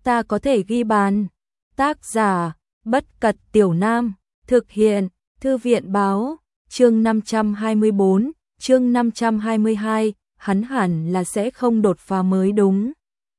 ta có thể ghi bàn. Tác giả, Bất Cật Tiểu Nam, thực hiện, Thư viện báo, chương 524, chương 522, hắn hẳn là sẽ không đột phá mới đúng.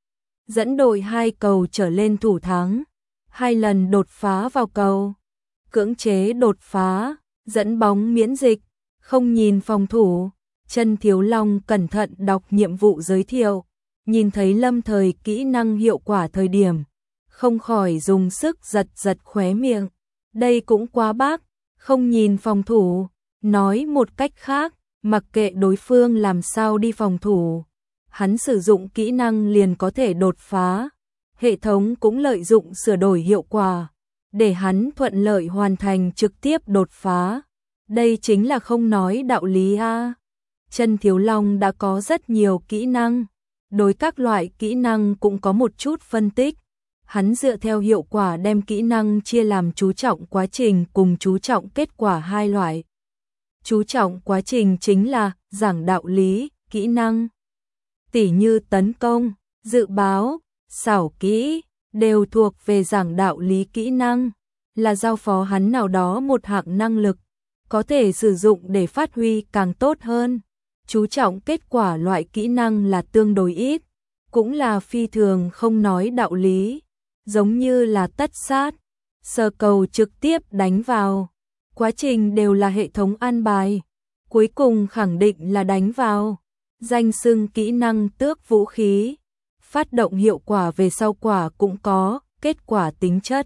Dẫn đội 2 cầu trở lên thủ thắng, 2 lần đột phá vào cầu, cưỡng chế đột phá, dẫn bóng miễn dịch, không nhìn phòng thủ. Chân Thiếu Long cẩn thận đọc nhiệm vụ giới thiệu, nhìn thấy Lâm Thời kỹ năng hiệu quả thời điểm, không khỏi dùng sức giật giật khóe miệng. Đây cũng quá bác, không nhìn phòng thủ, nói một cách khác, mặc kệ đối phương làm sao đi phòng thủ, hắn sử dụng kỹ năng liền có thể đột phá. Hệ thống cũng lợi dụng sửa đổi hiệu quả, để hắn thuận lợi hoàn thành trực tiếp đột phá. Đây chính là không nói đạo lý a. Chân Thiếu Long đã có rất nhiều kỹ năng, đối các loại kỹ năng cũng có một chút phân tích. Hắn dựa theo hiệu quả đem kỹ năng chia làm chú trọng quá trình cùng chú trọng kết quả 2 loại. Chú trọng quá trình chính là giảng đạo lý, kỹ năng tỉ như tấn công, dự báo, xảo kỹ, đều thuộc về giảng đạo lý kỹ năng, là giao phó hắn nào đó một hạng năng lực, có thể sử dụng để phát huy càng tốt hơn. Chú trọng kết quả loại kỹ năng là tương đối ít, cũng là phi thường không nói đạo lý, giống như là tất sát, sờ cầu trực tiếp đánh vào, quá trình đều là hệ thống an bài, cuối cùng khẳng định là đánh vào. Danh xưng kỹ năng tước vũ khí, phát động hiệu quả về sau quả cũng có, kết quả tính chất.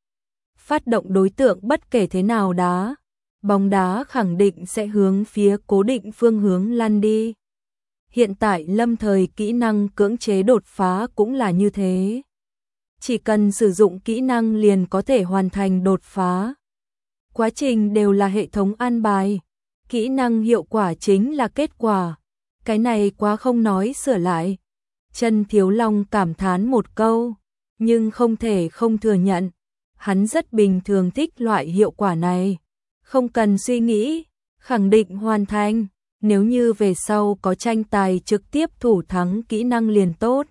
Phát động đối tượng bất kể thế nào đá, bóng đá khẳng định sẽ hướng phía cố định phương hướng lăn đi. Hiện tại Lâm Thời kỹ năng cưỡng chế đột phá cũng là như thế. Chỉ cần sử dụng kỹ năng liền có thể hoàn thành đột phá. Quá trình đều là hệ thống an bài, kỹ năng hiệu quả chính là kết quả. Cái này quá không nói sửa lại. Chân Thiếu Long cảm thán một câu, nhưng không thể không thừa nhận. Hắn rất bình thường thích loại hiệu quả này. Không cần suy nghĩ, khẳng định hoàn thành. Nếu như về sau có tranh tài trực tiếp thủ thắng kỹ năng liền tốt.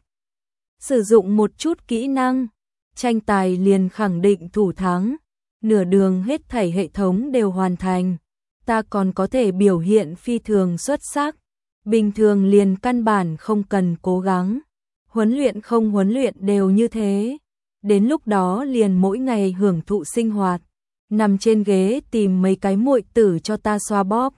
Sử dụng một chút kỹ năng, tranh tài liền khẳng định thủ thắng. Nửa đường hết thảy hệ thống đều hoàn thành. Ta còn có thể biểu hiện phi thường xuất sắc. Bình thường liền căn bản không cần cố gắng. Huấn luyện không huấn luyện đều như thế. Đến lúc đó liền mỗi ngày hưởng thụ sinh hoạt. Nằm trên ghế tìm mấy cái muội tử cho ta xoa bóp.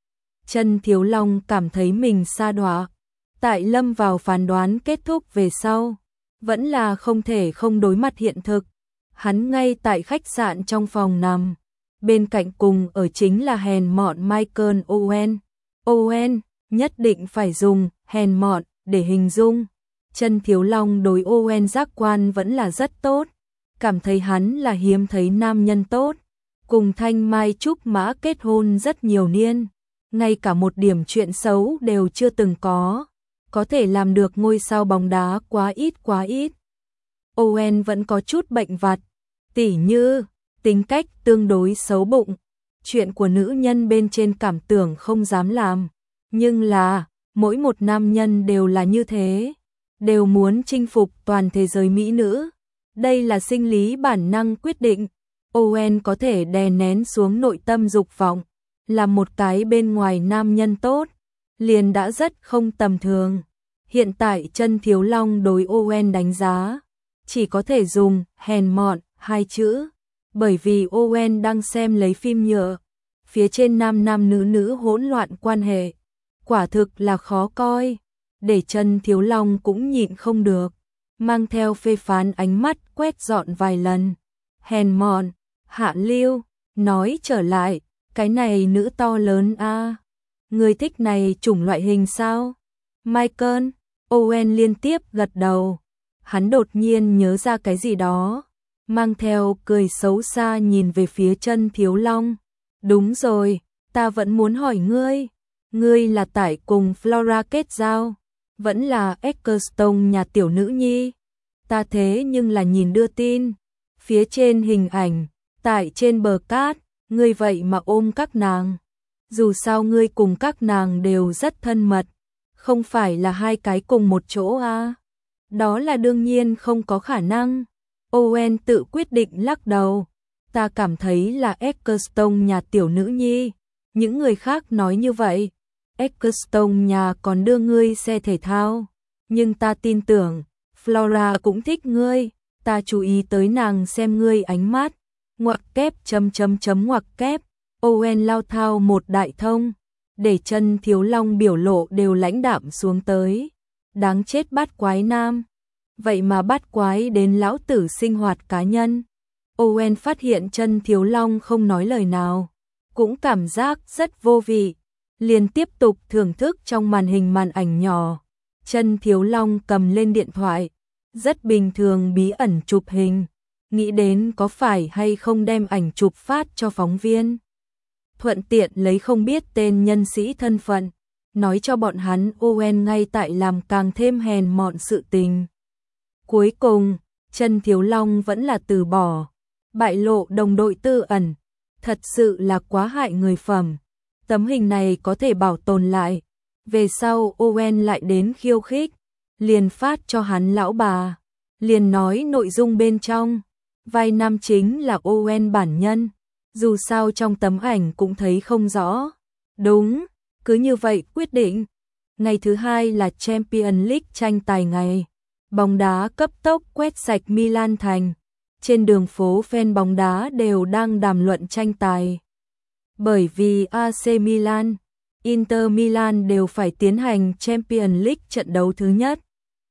Chân Thiếu Long cảm thấy mình sa đọa. Tại lâm vào phán đoán kết thúc về sau, vẫn là không thể không đối mặt hiện thực. Hắn ngay tại khách sạn trong phòng nằm. Bên cạnh cùng ở chính là hèn mọn Michael Owen. Owen nhất định phải dùng hèn mọn để hình dung. Chân Thiếu Long đối Owen giác quan vẫn là rất tốt. Cảm thấy hắn là hiếm thấy nam nhân tốt. Cùng Thanh Mai Trúc Mã kết hôn rất nhiều niên. Ngay cả một điểm chuyện xấu đều chưa từng có. Có thể làm được ngôi sao bóng đá quá ít quá ít. Owen vẫn có chút bệnh vặt. Tỉ như, tính cách tương đối xấu bụng. Chuyện của nữ nhân bên trên cảm tưởng không dám làm. Nhưng là, mỗi một nam nhân đều là như thế. Đều muốn chinh phục toàn thế giới mỹ nữ. Đây là sinh lý bản năng quyết định. Owen có thể đè nén xuống nội tâm dục vọng. Là một cái bên ngoài nam nhân tốt. Liền đã rất không tầm thường. Hiện tại Chân Thiếu Long đối Owen đánh giá. Chỉ có thể dùng hèn mọn 2 chữ. Bởi vì Owen đang xem lấy phim nhựa. Phía trên nam nam nữ nữ hỗn loạn quan hệ. Quả thực là khó coi. Để Chân Thiếu Long cũng nhịn không được. Mang theo phê phán ánh mắt quét dọn vài lần. Hèn mọn, hạ lưu, nói trở lại. Cái này nữ to lớn a. Người thích này chủng loại hình sao? Michael, Owen liên tiếp gật đầu. Hắn đột nhiên nhớ ra cái gì đó. Mang theo cười xấu xa nhìn về phía Chân Thiếu Long. Đúng rồi, ta vẫn muốn hỏi ngươi. Ngươi là tại cùng Flora kết giao, vẫn là Eccleston nhà tiểu nữ nhi. Ta thế nhưng là nhìn đưa tin. Phía trên hình ảnh, tại trên bờ cát, ngươi vậy mà ôm các nàng. Dù sao ngươi cùng các nàng đều rất thân mật. Không phải là 2 cái cùng một chỗ à? Đó là đương nhiên không có khả năng. Owen tự quyết định lắc đầu. Ta cảm thấy là Ecclestone nhà tiểu nữ nhi. Những người khác nói như vậy. Ecclestone nhà còn đưa ngươi xe thể thao. Nhưng ta tin tưởng, Flora cũng thích ngươi. Ta chú ý tới nàng xem ngươi ánh mắt. Ngoặc kép ngoặc kép. Owen lao thao một đại thông. Để chân Thiếu Long biểu lộ đều lãnh đạm xuống tới. Đáng chết bát quái nam. Vậy mà bát quái đến lão tử sinh hoạt cá nhân. Owen phát hiện chân Thiếu Long không nói lời nào. Cũng cảm giác rất vô vị. Liền tiếp tục thưởng thức trong màn hình màn ảnh nhỏ. Chân Thiếu Long cầm lên điện thoại. Rất bình thường bí ẩn chụp hình. Nghĩ đến có phải hay không đem ảnh chụp phát cho phóng viên. Thuận tiện lấy không biết tên nhân sĩ thân phận. Nói cho bọn hắn Owen ngay tại làm càng thêm hèn mọn sự tình. Cuối cùng, chân Thiếu Long vẫn là từ bỏ. Bại lộ đồng đội tư ẩn. Thật sự là quá hại người phẩm. Tấm hình này có thể bảo tồn lại. Về sau Owen lại đến khiêu khích. Liền phát cho hắn lão bà. Liền nói nội dung bên trong. Vai nam chính là Owen bản nhân. Dù sao trong tấm ảnh cũng thấy không rõ. Đúng, cứ như vậy quyết định. Ngày thứ hai là Champions League tranh tài ngày. Bóng đá cấp tốc quét sạch Milan thành. Trên đường phố fan bóng đá đều đang đàm luận tranh tài. Bởi vì AC Milan, Inter Milan đều phải tiến hành Champions League trận đấu thứ nhất.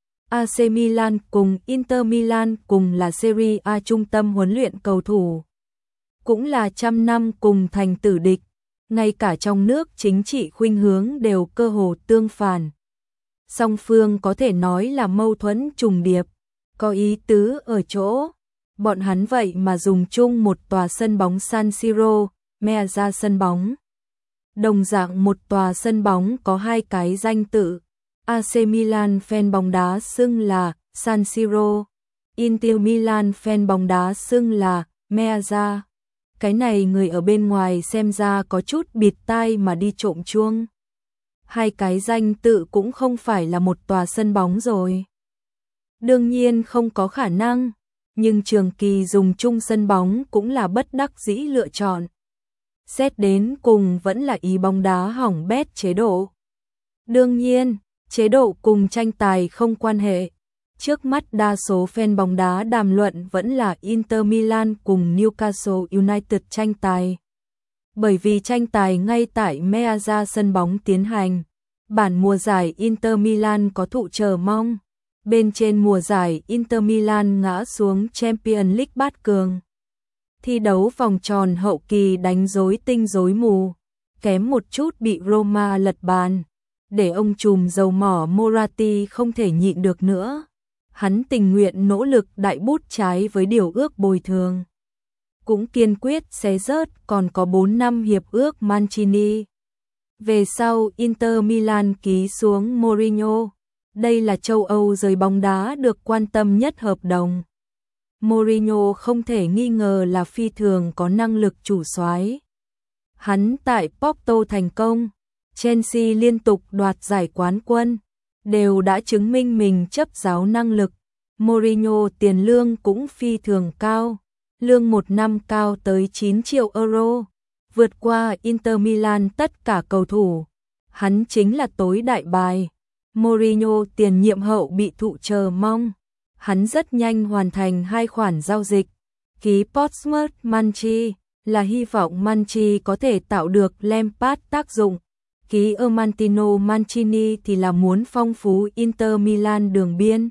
AC Milan cùng Inter Milan cùng là Serie A trung tâm huấn luyện cầu thủ. Cũng là trăm năm cùng thành tử địch. Ngay cả trong nước chính trị khuynh hướng đều cơ hồ tương phản. Song phương có thể nói là mâu thuẫn trùng điệp. Có ý tứ ở chỗ. Bọn hắn vậy mà dùng chung một tòa sân bóng San Siro, Meazza sân bóng. Đồng dạng một tòa sân bóng có hai cái danh tự. AC Milan fan bóng đá xưng là San Siro. Inter Milan fan bóng đá xưng là Meazza. Cái này người ở bên ngoài xem ra có chút bịt tai mà đi trộm chuông. Hai cái danh tự cũng không phải là một tòa sân bóng rồi. Đương nhiên không có khả năng, nhưng trường kỳ dùng chung sân bóng cũng là bất đắc dĩ lựa chọn. Xét đến cùng vẫn là ý bóng đá hỏng bét chế độ. Đương nhiên, chế độ cùng tranh tài không quan hệ. Trước mắt đa số fan bóng đá đàm luận vẫn là Inter Milan cùng Newcastle United tranh tài. Bởi vì tranh tài ngay tại Meazza sân bóng tiến hành, bản mùa giải Inter Milan có thụ chờ mong. Bên trên mùa giải Inter Milan ngã xuống Champions League bát cường. Thi đấu vòng tròn hậu kỳ đánh rối tinh rối mù, kém một chút bị Roma lật bàn, để ông trùm dầu mỏ Moratti không thể nhịn được nữa. Hắn tình nguyện nỗ lực đại bút trái với điều ước bồi thường. Cũng kiên quyết xé rớt còn có 4 năm hiệp ước Mancini. Về sau Inter Milan ký xuống Mourinho. Đây là châu Âu giới bóng đá được quan tâm nhất hợp đồng. Mourinho không thể nghi ngờ là phi thường có năng lực chủ soái. Hắn tại Porto thành công, Chelsea liên tục đoạt giải quán quân, đều đã chứng minh mình chấp giáo năng lực. Mourinho tiền lương cũng phi thường cao, lương một năm cao tới 9 triệu euro, vượt qua Inter Milan tất cả cầu thủ. Hắn chính là tối đại bài. Mourinho tiền nhiệm hậu bị thụ chờ mong. Hắn rất nhanh hoàn thành 2 khoản giao dịch. Ký Portsmouth Manchi là hy vọng Manchi có thể tạo được Lampard tác dụng. Ký Armantino Mancini thì là muốn phong phú Inter Milan đường biên.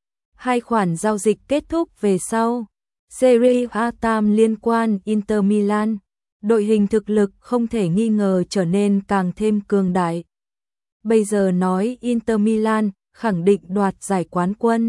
2 khoản giao dịch kết thúc về sau. Serie A tam liên quan Inter Milan. Đội hình thực lực không thể nghi ngờ trở nên càng thêm cường đại. Bây giờ nói Inter Milan khẳng định đoạt giải quán quân,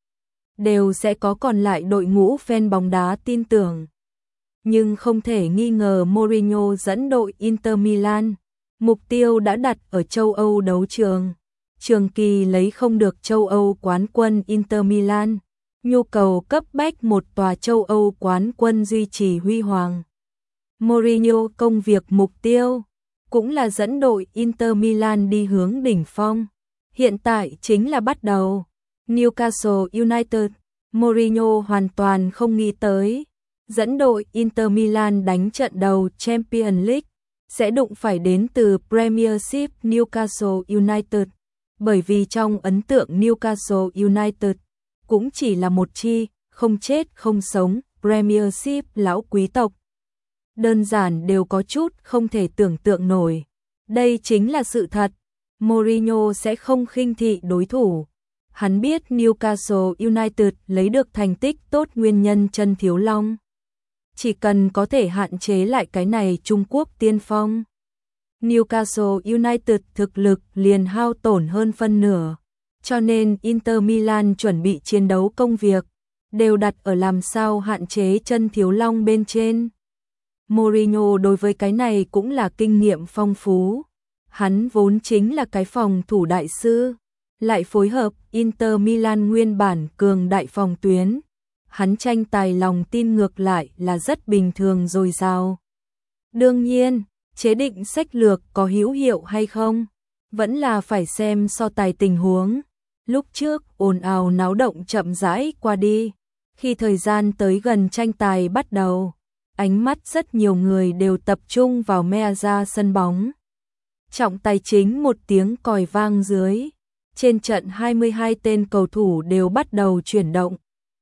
đều sẽ có còn lại đội ngũ fan bóng đá tin tưởng. Nhưng không thể nghi ngờ Mourinho dẫn đội Inter Milan, mục tiêu đã đặt ở châu Âu đấu trường. Trường kỳ lấy không được châu Âu quán quân Inter Milan, nhu cầu cấp bách một tòa châu Âu quán quân duy trì huy hoàng. Mourinho công việc mục tiêu cũng là dẫn đội Inter Milan đi hướng đỉnh phong. Hiện tại chính là bắt đầu. Newcastle United, Mourinho hoàn toàn không nghĩ tới, dẫn đội Inter Milan đánh trận đầu Champions League sẽ đụng phải đến từ Premiership Newcastle United, bởi vì trong ấn tượng Newcastle United cũng chỉ là một chi không chết không sống Premiership lão quý tộc. Đơn giản đều có chút không thể tưởng tượng nổi. Đây chính là sự thật. Mourinho sẽ không khinh thị đối thủ. Hắn biết Newcastle United lấy được thành tích tốt nguyên nhân chân thiếu long. Chỉ cần có thể hạn chế lại cái này Trung Quốc tiên phong. Newcastle United thực lực liền hao tổn hơn phân nửa. Cho nên Inter Milan chuẩn bị chiến đấu công việc, đều đặt ở làm sao hạn chế chân thiếu long bên trên. Mourinho đối với cái này cũng là kinh nghiệm phong phú. Hắn vốn chính là cái phòng thủ đại sư, lại phối hợp Inter Milan nguyên bản cường đại phòng tuyến. Hắn tranh tài lòng tin ngược lại là rất bình thường dồi dào. Đương nhiên, chế định sách lược có hữu hiệu hay không, vẫn là phải xem so tài tình huống. Lúc trước ồn ào náo động chậm rãi qua đi, khi thời gian tới gần tranh tài bắt đầu, ánh mắt rất nhiều người đều tập trung vào Meazza sân bóng. Trọng tài chính một tiếng còi vang dưới, trên trận 22 tên cầu thủ đều bắt đầu chuyển động.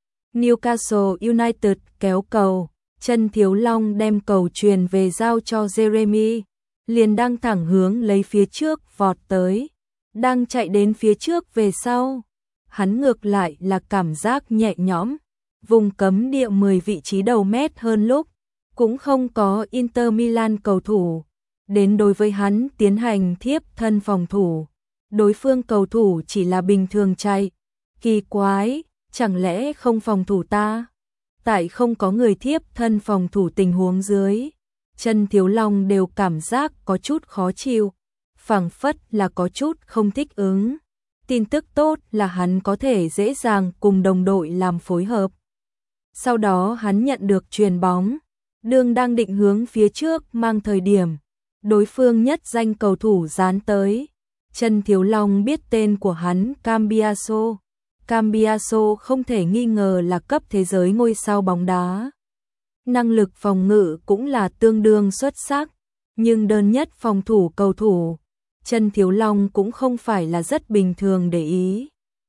Newcastle United kéo cầu, chân thiếu long đem cầu truyền về giao cho Jeremy, liền đang thẳng hướng lấy phía trước vọt tới, đang chạy đến phía trước về sau. Hắn ngược lại là cảm giác nhẹ nhõm, vùng cấm địa 10 vị trí đầu mét hơn lúc, cũng không có Inter Milan cầu thủ đến đối với hắn tiến hành thiếp thân phòng thủ. Đối phương cầu thủ chỉ là bình thường chạy. Kỳ quái, chẳng lẽ không phòng thủ ta? Tại không có người thiếp thân phòng thủ tình huống dưới, chân thiếu long đều cảm giác có chút khó chịu, phảng phất là có chút không thích ứng. Tin tức tốt là hắn có thể dễ dàng cùng đồng đội làm phối hợp. Sau đó hắn nhận được chuyền bóng, đường đang định hướng phía trước mang thời điểm, đối phương nhất danh cầu thủ dán tới. Chân thiếu long biết tên của hắn Cambiaso. Cambiaso không thể nghi ngờ là cấp thế giới ngôi sao bóng đá. Năng lực phòng ngự cũng là tương đương xuất sắc, nhưng đơn nhất phòng thủ cầu thủ, chân thiếu long cũng không phải là rất bình thường để ý.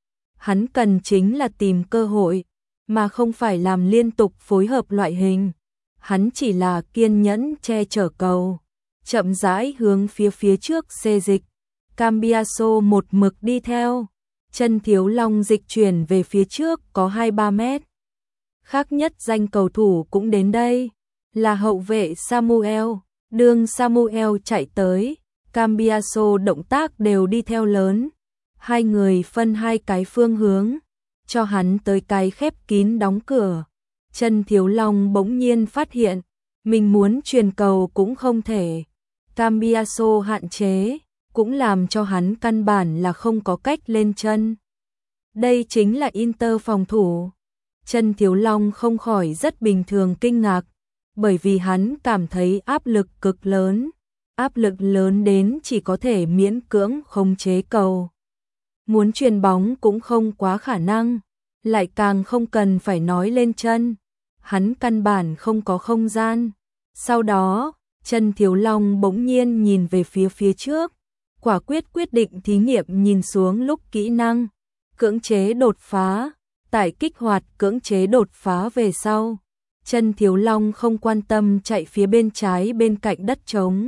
Hắn cần chính là tìm cơ hội, mà không phải làm liên tục phối hợp loại hình. Hắn chỉ là kiên nhẫn che chở cầu, chậm rãi hướng phía trước xê dịch. Cambiaso một mực đi theo, chân thiếu long dịch chuyển về phía trước có 2-3 mét. Khác nhất danh cầu thủ cũng đến đây, là hậu vệ Samuel. Đường Samuel chạy tới, Cambiaso động tác đều đi theo lớn. Hai người phân hai cái phương hướng, cho hắn tới cái khép kín đóng cửa. Chân thiếu long bỗng nhiên phát hiện, mình muốn truyền cầu cũng không thể. Cambiaso hạn chế, cũng làm cho hắn căn bản là không có cách lên chân. Đây chính là Inter phòng thủ. Chân thiếu long không khỏi rất bình thường kinh ngạc, bởi vì hắn cảm thấy áp lực cực lớn. Áp lực lớn đến chỉ có thể miễn cưỡng khống chế cầu. Muốn chuyền bóng cũng không quá khả năng, lại càng không cần phải nói lên chân. Hắn căn bản không có không gian. Sau đó, chân thiếu long bỗng nhiên nhìn về phía trước, quả quyết định thí nghiệm nhìn xuống lúc kỹ năng cưỡng chế đột phá. Tại kích hoạt cưỡng chế đột phá về sau, chân thiếu long không quan tâm chạy phía bên trái bên cạnh đất trống.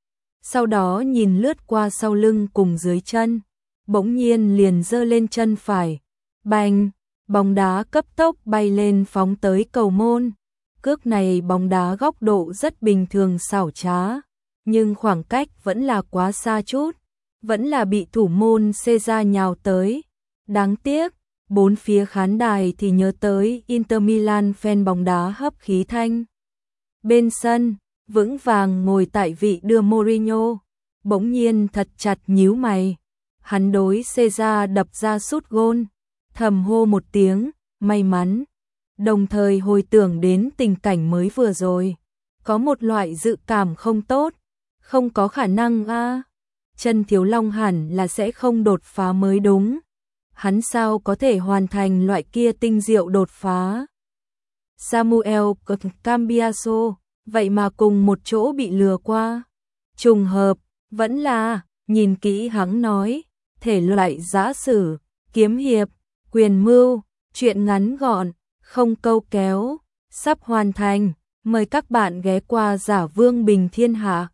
Sau đó nhìn lướt qua sau lưng cùng dưới chân, bỗng nhiên liền giơ lên chân phải. Bành, bóng đá cấp tốc bay lên phóng tới cầu môn. Cước này bóng đá góc độ rất bình thường xảo trá, nhưng khoảng cách vẫn là quá xa chút, vẫn là bị thủ môn Cesar nhào tới. Đáng tiếc, bốn phía khán đài thì nhớ tới Inter Milan fan bóng đá hấp khí thanh. Bên sân, vững vàng ngồi tại vị đưa Mourinho, bỗng nhiên thật chặt nhíu mày. Hắn đối Cesar đập ra sút gôn, thầm hô một tiếng, may mắn. Đồng thời hồi tưởng đến tình cảnh mới vừa rồi, có một loại dự cảm không tốt, không có khả năng a. Chân thiếu long hẳn là sẽ không đột phá mới đúng. hắn sao có thể hoàn thành loại kia tinh diệu đột phá. Samuel Cambiaso, vậy mà cùng một chỗ bị lừa qua. Trùng hợp, vẫn là, nhìn kỹ hắn nói, thể loại giã sử, kiếm hiệp, quyền mưu, chuyện ngắn gọn, không câu kéo, sắp hoàn thành, mời các bạn ghé qua Giả Vương Bình Thiên Hạ.